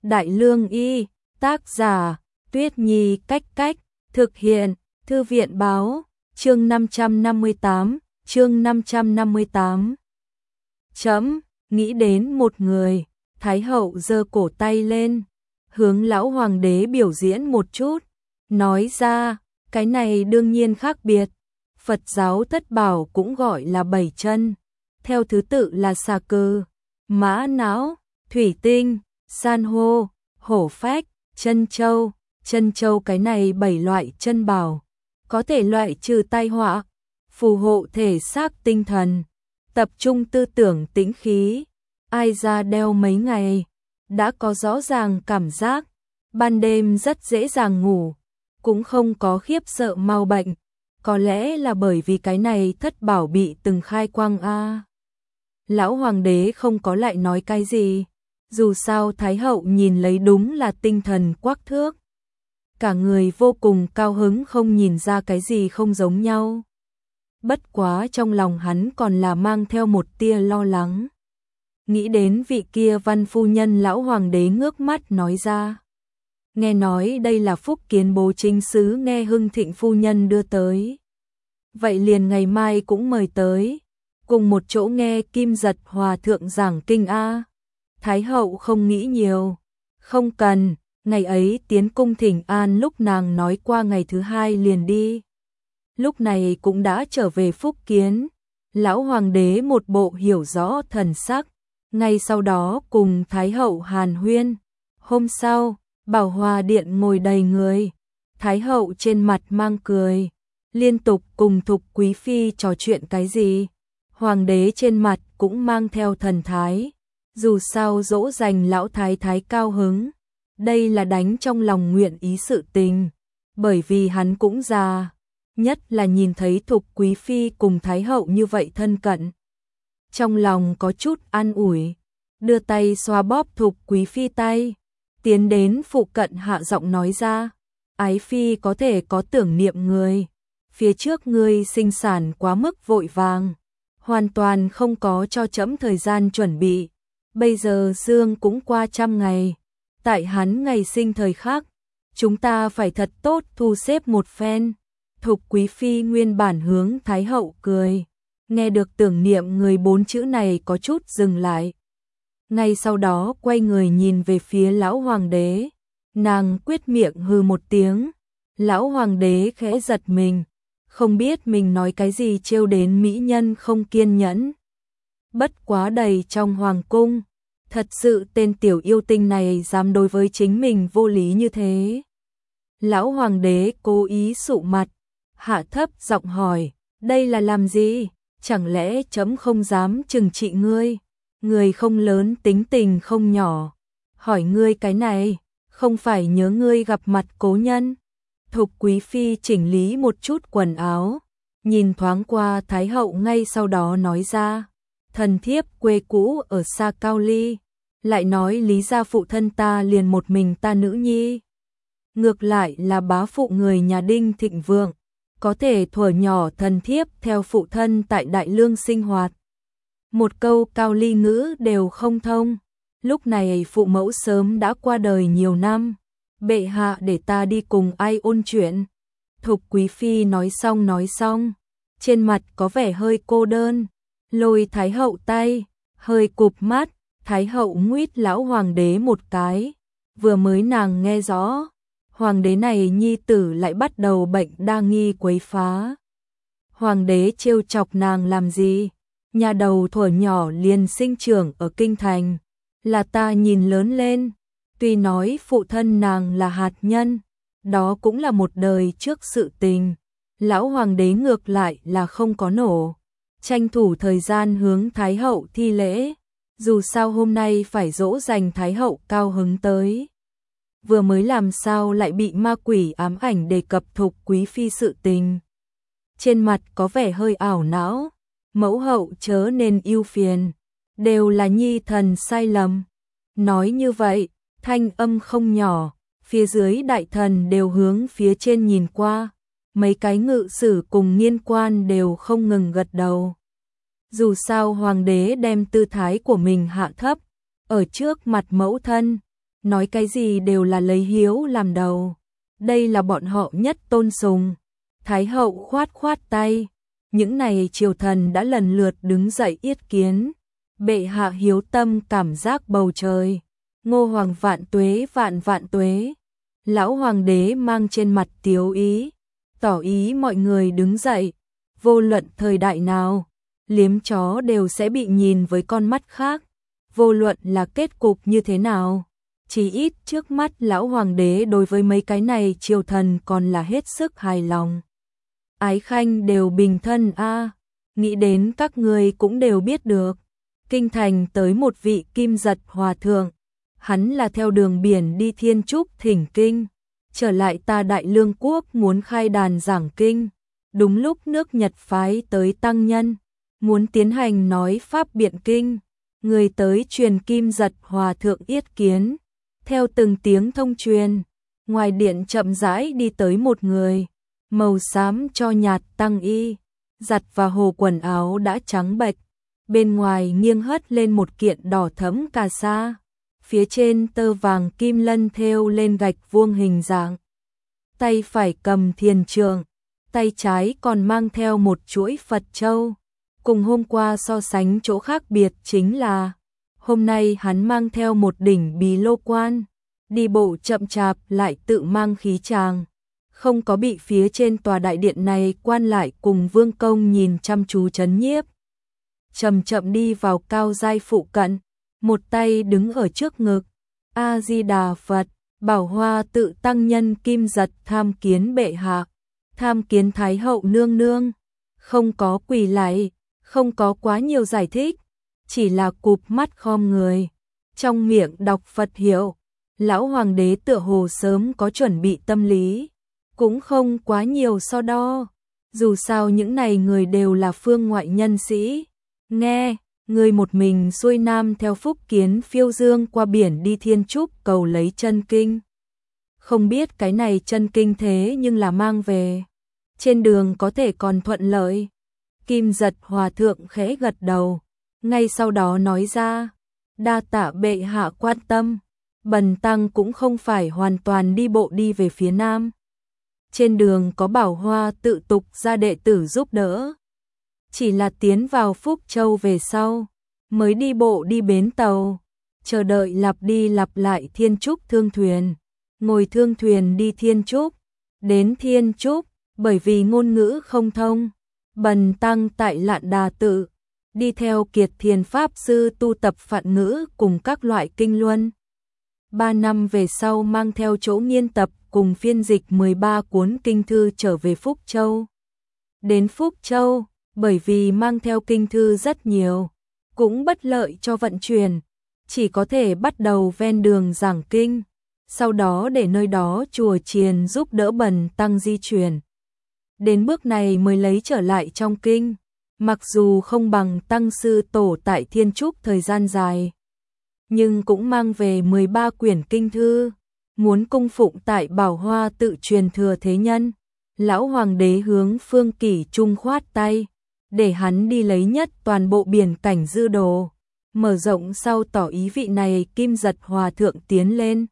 Đại Lương Y, tác giả, Tuyết Nhi Cách, thực hiện, Thư viện Báo, chương 558, chương 558. Nghĩ đến một người, Thái hậu giơ cổ tay lên, hướng lão hoàng đế biểu diễn một chút, nói ra, cái này đương nhiên khác biệt. Phật giáo thất bảo cũng gọi là bảy chân, theo thứ tự là xà cừ, mã não, thủy tinh, san hô, hổ phách, chân châu. Chân châu cái này 7 loại chân bảo, có thể loại trừ tai họa, phù hộ thể xác tinh thần, tập trung tư tưởng tĩnh khí. Ai ra đeo mấy ngày, đã có rõ ràng cảm giác, ban đêm rất dễ dàng ngủ, cũng không có khiếp sợ mau bệnh, có lẽ là bởi vì cái này thất bảo bị từng khai quang a. Lão hoàng đế không có lại nói cái gì, dù sao Thái hậu nhìn lấy đúng là tinh thần quắc thước. Cả người vô cùng cao hứng không nhìn ra cái gì không giống nhau. Bất quá trong lòng hắn còn là mang theo một tia lo lắng. Nghĩ đến vị kia văn phu nhân lão hoàng đế ngước mắt nói ra. Nghe nói đây là phúc kiến bố chính sứ nghe Hưng Thịnh phu nhân đưa tới. Vậy liền ngày mai cũng mời tới, cùng một chỗ nghe Kim Giật hòa thượng giảng kinh a. Thái hậu không nghĩ nhiều, không cần, ngày ấy tiến cung thỉnh an lúc nàng nói qua ngày thứ hai liền đi. Lúc này cũng đã trở về phúc kiến, lão hoàng đế một bộ hiểu rõ thần sắc, ngay sau đó cùng Thái hậu hàn huyên. Hôm sau, Bảo Hòa điện ngồi đầy người, Thái hậu trên mặt mang cười, liên tục cùng Thục quý phi trò chuyện cái gì. Hoàng đế trên mặt cũng mang theo thần thái, dù sao dỗ dành lão thái thái cao hứng, đây là đánh trong lòng nguyện ý sự tình, bởi vì hắn cũng già, nhất là nhìn thấy Thục quý phi cùng Thái hậu như vậy thân cận. Trong lòng có chút an ủi, đưa tay xoa bóp Thục quý phi tay, tiến đến phụ cận hạ giọng nói ra, ái phi có thể có tưởng niệm người, phía trước ngươi sinh sản quá mức vội vàng, hoàn toàn không có cho trẫm thời gian chuẩn bị, bây giờ dương cũng qua 100 ngày, tại hắn ngày sinh thời khắc, chúng ta phải thật tốt thu xếp một phen. Thục quý phi nguyên bản hướng Thái hậu cười, nghe được tưởng niệm người 4 chữ này có chút dừng lại. Ngay sau đó quay người nhìn về phía lão hoàng đế, nàng quyết miệng hừ một tiếng, lão hoàng đế khẽ giật mình, không biết mình nói cái gì trêu đến mỹ nhân không kiên nhẫn. Bất quá đầy trong hoàng cung, thật sự tên tiểu yêu tinh này dám đối với chính mình vô lý như thế. Lão hoàng đế cố ý sụ mặt, hạ thấp giọng hỏi, đây là làm gì? Chẳng lẽ chấm không dám trừng trị ngươi? Người không lớn tính tình không nhỏ. Hỏi ngươi cái này, không phải nhớ ngươi gặp mặt cố nhân. Thục quý phi chỉnh lý một chút quần áo, nhìn thoáng qua Thái hậu ngay sau đó nói ra, thần thiếp quê cũ ở xa Cao Ly, lại nói lý gia phụ thân ta liền một mình ta nữ nhi. Ngược lại là bá phụ người nhà Đinh thịnh vượng, có thể thuở nhỏ thần thiếp theo phụ thân tại Đại Lương sinh hoạt. Một câu Cao Ly ngữ đều không thông, lúc này phụ mẫu sớm đã qua đời nhiều năm, bệ hạ để ta đi cùng ai ôn chuyện. Thục quý phi nói xong, trên mặt có vẻ hơi cô đơn, lôi Thái hậu tay, hơi cụp mắt, Thái hậu nguýt lão hoàng đế một cái, vừa mới nàng nghe rõ, hoàng đế này nhi tử lại bắt đầu bệnh đa nghi quấy phá. Hoàng đế trêu chọc nàng làm gì? Nhà đầu thuở nhỏ liền sinh trưởng ở kinh thành, là ta nhìn lớn lên, tuy nói phụ thân nàng là hạt nhân, đó cũng là một đời trước sự tình. Lão hoàng đế ngược lại là không có nổ, tranh thủ thời gian hướng Thái hậu thi lễ, dù sao hôm nay phải dỗ dành Thái hậu cao hứng tới. Vừa mới làm sao lại bị ma quỷ ám ảnh đề cập Thục quý phi sự tình. Trên mặt có vẻ hơi ảo não, mẫu hậu chớ nên ưu phiền, đều là nhi thần sai lầm. Nói như vậy, thanh âm không nhỏ, phía dưới đại thần đều hướng phía trên nhìn qua, mấy cái ngự sử cùng nghiên quan đều không ngừng gật đầu. Dù sao hoàng đế đem tư thái của mình hạ thấp, ở trước mặt mẫu thân, nói cái gì đều là lấy hiếu làm đầu. Đây là bọn họ nhất tôn sùng. Thái hậu khoát khoát tay, những này triều thần đã lần lượt đứng dậy yết kiến. Bệ hạ hiếu tâm cảm giác bầu trời. Ngô hoàng vạn tuế vạn vạn tuế. Lão hoàng đế mang trên mặt tiếu ý, tỏ ý mọi người đứng dậy. Vô luận thời đại nào, liếm chó đều sẽ bị nhìn với con mắt khác. Vô luận là kết cục như thế nào, chỉ ít trước mắt lão hoàng đế đối với mấy cái này triều thần còn là hết sức hài lòng. Ái khanh đều bình thân a, nghĩ đến các người cũng đều biết được. Kinh thành tới một vị Kim Giật hòa thượng, hắn là theo đường biển đi Thiên Trúc thỉnh kinh, trở lại ta Đại Lương quốc muốn khai đàn giảng kinh. Đúng lúc nước Nhật phái tới tăng nhân, muốn tiến hành nói pháp biện kinh, người tới truyền Kim Giật hòa thượng yết kiến. Theo từng tiếng thông truyền, ngoài điện chậm rãi đi tới một người, màu xám cho nhạt tăng y, giặt và hồ quần áo đã trắng bệch, bên ngoài nghiêng hất lên một kiện đỏ thẫm cà sa, phía trên tơ vàng kim lân thêu lên gạch vuông hình dạng. Tay phải cầm thiền trượng, tay trái còn mang theo một chuỗi Phật châu. Cùng hôm qua so sánh chỗ khác biệt chính là hôm nay hắn mang theo một đỉnh bí lô quan, đi bộ chậm chạp lại tự mang khí tràng, không có bị phía trên tòa đại điện này quan lại cùng vương công nhìn chăm chú chấn nhiếp. Chậm chậm đi vào cao giai phụ cận, một tay đứng ở trước ngực. A Di Đà Phật, Bảo Hoa tự tăng nhân Kim Giật tham kiến bệ hạ, tham kiến Thái hậu nương nương. Không có quỳ lạy, không có quá nhiều giải thích, chỉ là cụp mắt khom người, trong miệng đọc Phật hiệu. Lão hoàng đế tựa hồ sớm có chuẩn bị tâm lý, cũng không quá nhiều so đo. Dù sao những này người đều là phương ngoại nhân sĩ. Nghe, người một mình xuôi nam theo Phúc Kiến phiêu dương qua biển đi Thiên Trúc cầu lấy chân kinh. Không biết cái này chân kinh thế nhưng là mang về, trên đường có thể còn thuận lợi. Kim Giật hòa thượng khẽ gật đầu, ngay sau đó nói ra, đa tạ bệ hạ quan tâm, bần tăng cũng không phải hoàn toàn đi bộ đi về phía nam. Trên đường có Bảo Hoa tự tục ra đệ tử giúp đỡ, chỉ là tiến vào Phúc Châu về sau, mới đi bộ đi bến tàu, chờ đợi lặp đi lặp lại Thiên Trúc thương thuyền, ngồi thương thuyền đi Thiên Trúc, đến Thiên Trúc, bởi vì ngôn ngữ không thông, bần tăng tại Lạn Đà Tự, đi theo Kiệt Thiền Pháp Sư tu tập phạn ngữ cùng các loại kinh luân. 3 năm về sau mang theo chỗ nghiên tập cùng phiên dịch 13 cuốn kinh thư trở về Phúc Châu. Đến Phúc Châu, bởi vì mang theo kinh thư rất nhiều, cũng bất lợi cho vận chuyển, chỉ có thể bắt đầu ven đường giảng kinh, sau đó để nơi đó chùa chiền giúp đỡ bần tăng di chuyển. Đến bước này mới lấy trở lại trong kinh, mặc dù không bằng tăng sư tổ tại Thiên Trúc thời gian dài, nhưng cũng mang về 13 quyển kinh thư, muốn cung phụng tại Bảo Hoa tự truyền thừa thế nhân. Lão hoàng đế hướng Phương Kỷ Trung khoát tay, để hắn đi lấy nhất toàn bộ biển cảnh dư đồ, mở rộng sau tỏ ý vị này Kim Giật hòa thượng tiến lên.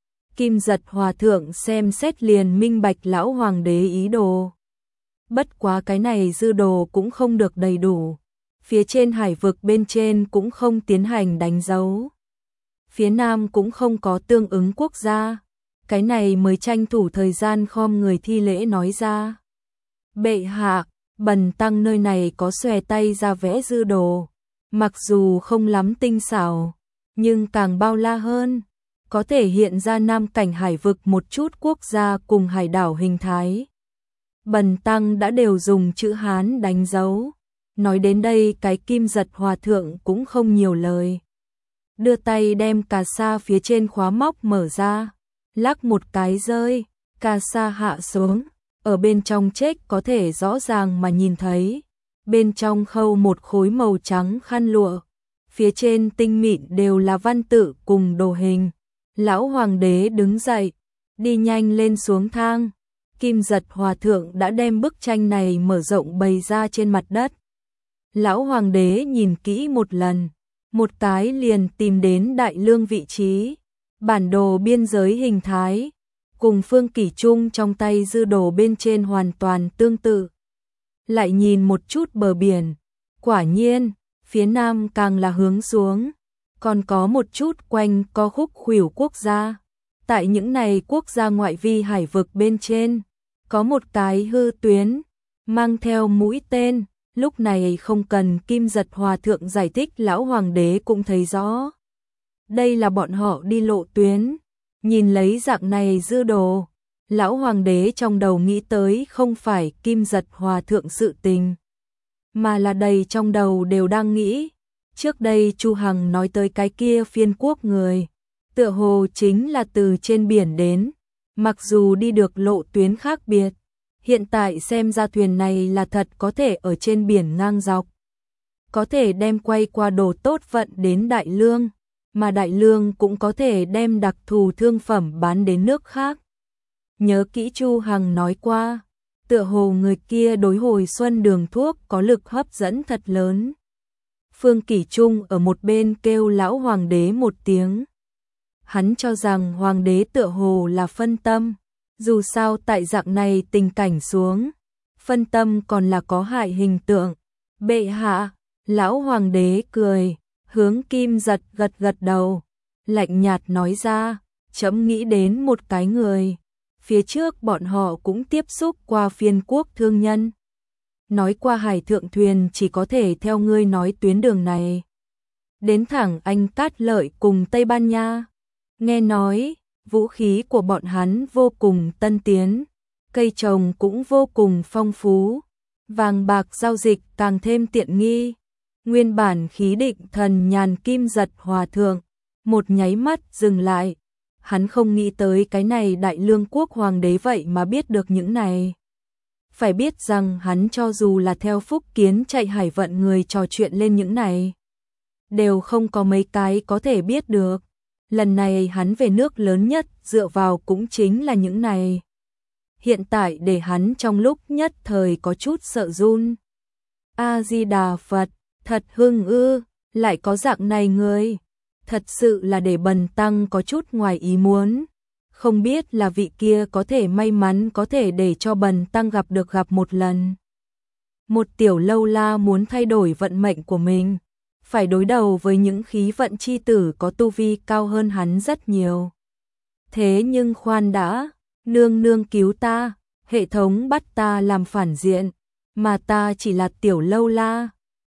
Kim Giật hòa thượng xem xét liền minh bạch lão hoàng đế ý đồ. Bất quá cái này dư đồ cũng không được đầy đủ, phía trên hải vực bên trên cũng không tiến hành đánh dấu, phía nam cũng không có tương ứng quốc gia, cái này mới tranh thủ thời gian khom người thi lễ nói ra. Bệ hạ, bần tăng nơi này có xòe tay ra vẽ dư đồ, mặc dù không lắm tinh xảo, nhưng càng bao la hơn, có thể hiện ra nam cảnh hải vực một chút quốc gia cùng hải đảo hình thái. Bần tăng đã đều dùng chữ Hán đánh dấu. Nói đến đây cái Kim Giật hòa thượng cũng không nhiều lời, đưa tay đem cà sa phía trên khóa móc mở ra, lắc một cái rơi, cà sa hạ xuống, ở bên trong check có thể rõ ràng mà nhìn thấy, bên trong khâu một khối màu trắng khăn lụa, phía trên tinh mịn đều là văn tự cùng đồ hình. Lão hoàng đế đứng dậy, đi nhanh lên xuống thang. Kim Giật hòa thượng đã đem bức tranh này mở rộng bày ra trên mặt đất. Lão hoàng đế nhìn kỹ một lần, một cái liền tìm đến Đại Lương vị trí, Bản đồ biên giới hình thái, cùng Phương Kỷ Trung trong tay dư đồ bên trên hoàn toàn tương tự. Lại nhìn một chút bờ biển, quả nhiên, phía nam càng là hướng xuống, còn có một chút quanh co khúc khuỷu quốc gia. Tại những này quốc gia ngoại vi hải vực bên trên, có một cái hư tuyến, mang theo mũi tên, lúc này không cần Kim Giật Hòa Thượng giải thích lão hoàng đế cũng thấy rõ. Đây là bọn họ đi lộ tuyến, nhìn lấy dạng này dư đồ, lão hoàng đế trong đầu nghĩ tới không phải Kim Giật Hòa Thượng sự tình, mà là đầy trong đầu đều đang nghĩ. Trước đây Chu Hằng nói tới cái kia phiên quốc người, tựa hồ chính là từ trên biển đến, mặc dù đi được lộ tuyến khác biệt, hiện tại xem ra thuyền này là thật có thể ở trên biển ngang dọc, có thể đem quay qua đồ tốt vận đến Đại Lương, mà Đại Lương cũng có thể đem đặc thù thương phẩm bán đến nước khác. Nhớ kỹ Chu Hằng nói qua, tựa hồ người kia đối hồi xuân đường thuốc có lực hấp dẫn thật lớn. Phương Kỷ Trung ở một bên kêu lão hoàng đế một tiếng. Hắn cho rằng hoàng đế tựa hồ là phân tâm, dù sao tại dạng này tình cảnh xuống, phân tâm còn là có hại hình tượng. Bệ hạ, lão hoàng đế cười, hướng Kim Giật gật gật đầu, lạnh nhạt nói ra, chấm nghĩ đến một cái người, phía trước bọn họ cũng tiếp xúc qua phiên quốc thương nhân. Nói qua hải thượng thuyền chỉ có thể theo ngươi nói tuyến đường này. Đến thẳng Anh Cát Lợi cùng Tây Ban Nha. Nghe nói, vũ khí của bọn hắn vô cùng tân tiến, cây trồng cũng vô cùng phong phú, vàng bạc giao dịch càng thêm tiện nghi. Nguyên bản khí định thần nhàn Kim Giật Hòa Thượng, một nháy mắt dừng lại. Hắn không nghĩ tới cái này Đại Lương quốc hoàng đế vậy mà biết được những này. Phải biết rằng hắn cho dù là theo Phúc Kiến chạy hải vận người trò chuyện lên những này, đều không có mấy cái có thể biết được. Lần này hắn về nước lớn nhất dựa vào cũng chính là những này. Hiện tại để hắn trong lúc nhất thời có chút sợ run. A-di-đà Phật, thật hưng ư, lại có dạng này người. Thật sự là để Bần Tăng có chút ngoài ý muốn. Không biết là vị kia có thể may mắn có thể để cho Bần Tăng gặp một lần. Một tiểu lâu la muốn thay đổi vận mệnh của mình, phải đối đầu với những khí vận chi tử có tu vi cao hơn hắn rất nhiều. Thế nhưng khoan đã, nương nương cứu ta, hệ thống bắt ta làm phản diện, mà ta chỉ là tiểu lâu la,